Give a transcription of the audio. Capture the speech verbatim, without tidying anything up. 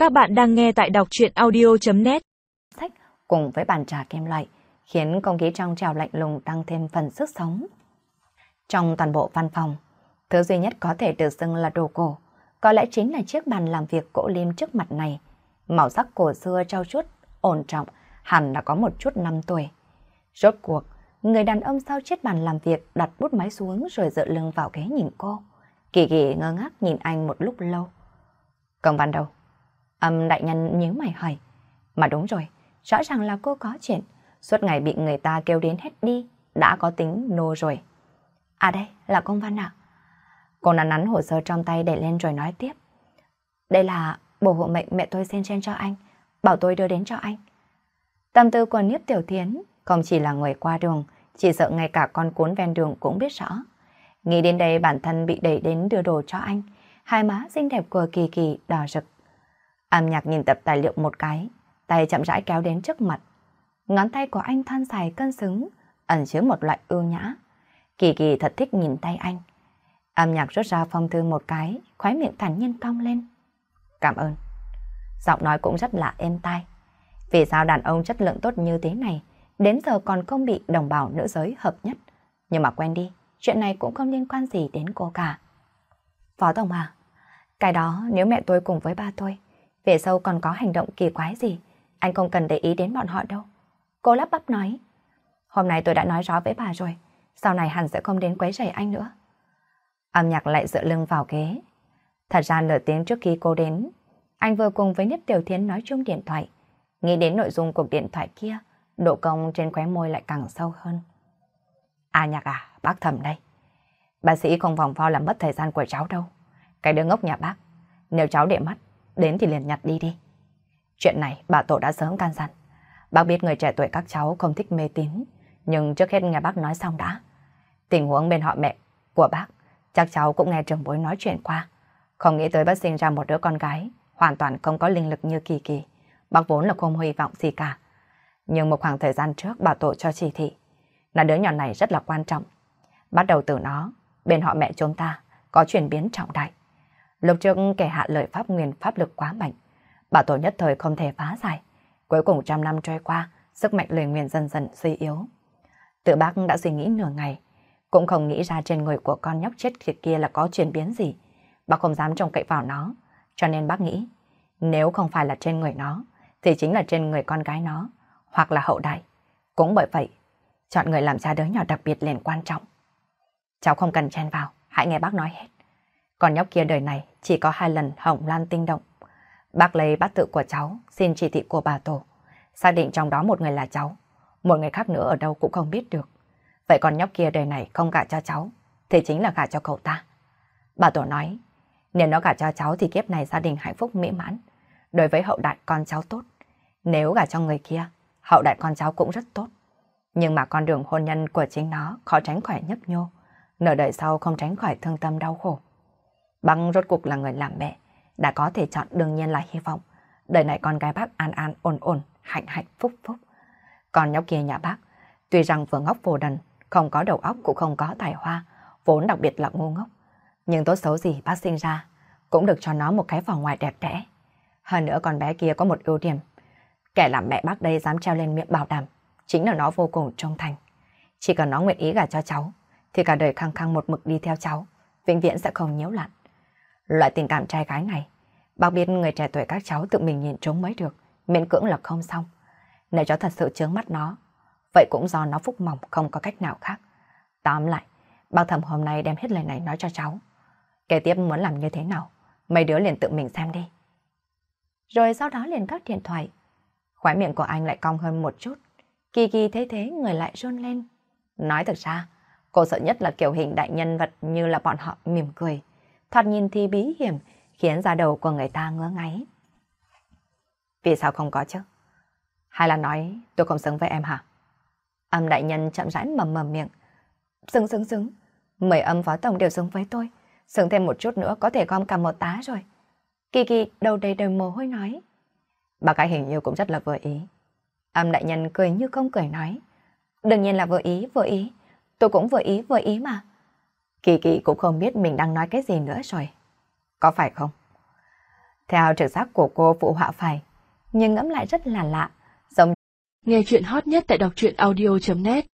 Các bạn đang nghe tại đọc truyện audio.net. Sách cùng với bàn trà kim loại khiến không khí trong trẻo lạnh lùng tăng thêm phần sức sống. Trong toàn bộ văn phòng, thứ duy nhất có thể được xưng là đồ cổ, có lẽ chính là chiếc bàn làm việc gỗ lim trước mặt này. Màu sắc cổ xưa trau chuốt, ổn trọng, hẳn là có một chút năm tuổi. Rốt cuộc, người đàn ông sau chiếc bàn làm việc đặt bút máy xuống rồi dựa lưng vào ghế nhìn cô. Kỳ Kỳ ngơ ngác nhìn anh một lúc lâu. Công văn đâu? Âm đại nhân nhíu mày hỏi. Mà đúng rồi, rõ ràng là cô có chuyện. Suốt ngày bị người ta kêu đến hết đi, đã có tính nô rồi. À đây, là công văn ạ. Cô nắn nắn hồ sơ trong tay để lên rồi nói tiếp. Đây là bổ hộ mệnh mẹ tôi xin trên cho anh, bảo tôi đưa đến cho anh. Tâm tư của Niếp Tiểu Thiến không chỉ là người qua đường, chỉ sợ ngay cả con cuốn ven đường cũng biết rõ. Nghĩ đến đây bản thân bị đẩy đến đưa đồ cho anh, hai má xinh đẹp của Kỳ Kỳ đỏ rực. Âm Nhạc nhìn tập tài liệu một cái, tay chậm rãi kéo đến trước mặt. Ngón tay của anh thon dài cân xứng, ẩn chứa một loại ưu nhã. Kỳ Kỳ thật thích nhìn tay anh. Âm Nhạc rút ra phong thư một cái, khóe miệng thản nhiên cong lên. Cảm ơn. Giọng nói cũng rất là êm tai. Vì sao đàn ông chất lượng tốt như thế này, đến giờ còn không bị đồng bào nữ giới hợp nhất. Nhưng mà quen đi, chuyện này cũng không liên quan gì đến cô cả. Phó Tổng à, cái đó nếu mẹ tôi cùng với ba tôi, về sau còn có hành động kỳ quái gì, anh không cần để ý đến bọn họ đâu. Cô lắp bắp nói. Hôm nay tôi đã nói rõ với bà rồi, sau này hẳn sẽ không đến quấy rầy anh nữa. Âm Nhạc lại dựa lưng vào ghế. Thật ra nửa tiếng trước khi cô đến, anh vừa cùng với Niếp Tiểu Thiến nói chung điện thoại. Nghĩ đến nội dung cuộc điện thoại kia, độ cong trên khóe môi lại càng sâu hơn. À Nhạc à, bác Thẩm đây. Bác sĩ không vòng vo làm mất thời gian của cháu đâu. Cái đứa ngốc nhà bác, nếu cháu để mắt, đến thì liền nhặt đi đi. Chuyện này bà Tổ đã sớm can dặn. Bác biết người trẻ tuổi các cháu không thích mê tín, nhưng trước hết nghe bác nói xong đã. Tình huống bên họ mẹ của bác, chắc cháu cũng nghe trưởng bối nói chuyện qua. Không nghĩ tới bác sinh ra một đứa con gái, hoàn toàn không có linh lực như Kỳ Kỳ. Bác vốn là không hy vọng gì cả. Nhưng một khoảng thời gian trước bà Tổ cho chỉ thị, là đứa nhỏ này rất là quan trọng. Bắt đầu từ nó, bên họ mẹ chúng ta có chuyển biến trọng đại. Lúc trước kẻ hạ lời pháp nguyền pháp lực quá mạnh, bà Tổ nhất thời không thể phá giải. Cuối cùng trăm năm trôi qua, sức mạnh lời nguyền dần dần suy yếu. Tự bác đã suy nghĩ nửa ngày, cũng không nghĩ ra trên người của con nhóc chết tiệt kia là có chuyển biến gì. Bác không dám trông cậy vào nó, cho nên bác nghĩ, nếu không phải là trên người nó, thì chính là trên người con gái nó, hoặc là hậu đại. Cũng bởi vậy, chọn người làm cha đứa nhỏ đặc biệt liền quan trọng. Cháu không cần chen vào, hãy nghe bác nói hết. Con nhóc kia đời này chỉ có hai lần hồng lan tinh động. Bác lấy bát tự của cháu, xin chỉ thị của bà Tổ, xác định trong đó một người là cháu, một người khác nữa ở đâu cũng không biết được. Vậy con nhóc kia đời này không gả cho cháu, thì chính là gả cho cậu ta. Bà Tổ nói, nếu nó gả cho cháu thì kiếp này gia đình hạnh phúc mỹ mãn, đối với hậu đại con cháu tốt. Nếu gả cho người kia, hậu đại con cháu cũng rất tốt. Nhưng mà con đường hôn nhân của chính nó khó tránh khỏi nhấp nhô, nửa đời sau không tránh khỏi thương tâm đau khổ. Băng rốt cuộc là người làm mẹ, đã có thể chọn đương nhiên là hy vọng đời này con gái bác an an ổn ổn, hạnh hạnh phúc phúc. Còn nhóc kia nhà bác, tuy rằng vừa ngốc vô đần, không có đầu óc cũng không có tài hoa, vốn đặc biệt là ngu ngốc, nhưng tốt xấu gì bác sinh ra cũng được cho nó một cái vỏ ngoài đẹp đẽ. Hơn nữa con bé kia có một ưu điểm, kẻ làm mẹ bác đây dám treo lên miệng bảo đảm, chính là nó vô cùng trung thành. Chỉ cần nó nguyện ý gả cho cháu, thì cả đời khăng khăng một mực đi theo cháu, vĩnh viễn sẽ không nhiễu loạn. Loại tình cảm trai gái này, bác biết người trẻ tuổi các cháu tự mình nhìn trúng mới được, miễn cưỡng là không xong. Nếu cháu thật sự chướng mắt nó, vậy cũng do nó phúc mỏng không có cách nào khác. Tóm lại, bác Thẩm hôm nay đem hết lời này nói cho cháu. Kế tiếp muốn làm như thế nào, mấy đứa liền tự mình xem đi. Rồi sau đó liền cắt điện thoại. Khóe miệng của anh lại cong hơn một chút. Kỳ Kỳ thấy thế người lại run lên. Nói thật ra, cô sợ nhất là kiểu hình đại nhân vật như là bọn họ mỉm cười. Thoạt nhìn thì bí hiểm, khiến da đầu của người ta ngứa ngáy. Vì sao không có chứ? Hay là nói tôi không xứng với em hả? Âm đại nhân chậm rãi mầm mầm miệng. Xứng xứng xứng, mười âm phó tổng đều xứng với tôi. Xứng thêm một chút nữa có thể gom cả một tá rồi. Kỳ Kỳ đầu đầy đầy mồ hôi nói. Bà cái hình như cũng rất là vừa ý. Âm đại nhân cười như không cười nói. Đương nhiên là vừa ý, vừa ý. Tôi cũng vừa ý, vừa ý mà. Kỳ Kỳ cũng không biết mình đang nói cái gì nữa rồi. Có phải không? Theo trực giác của cô phụ họa phải, nhưng ngẫm lại rất là lạ. Giống Nghe chuyện hot nhất tại đọc truyện audio chấm net